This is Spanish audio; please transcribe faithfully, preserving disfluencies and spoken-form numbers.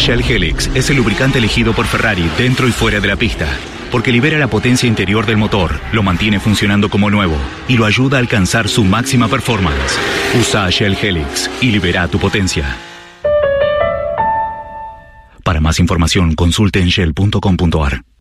Shell Helix es el lubricante elegido por Ferrari dentro y fuera de la pista, porque libera la potencia interior del motor, lo mantiene funcionando como nuevo y lo ayuda a alcanzar su máxima performance. Usa Shell Helix y libera tu potencia. Para más información, consulte en shell punto com punto a r.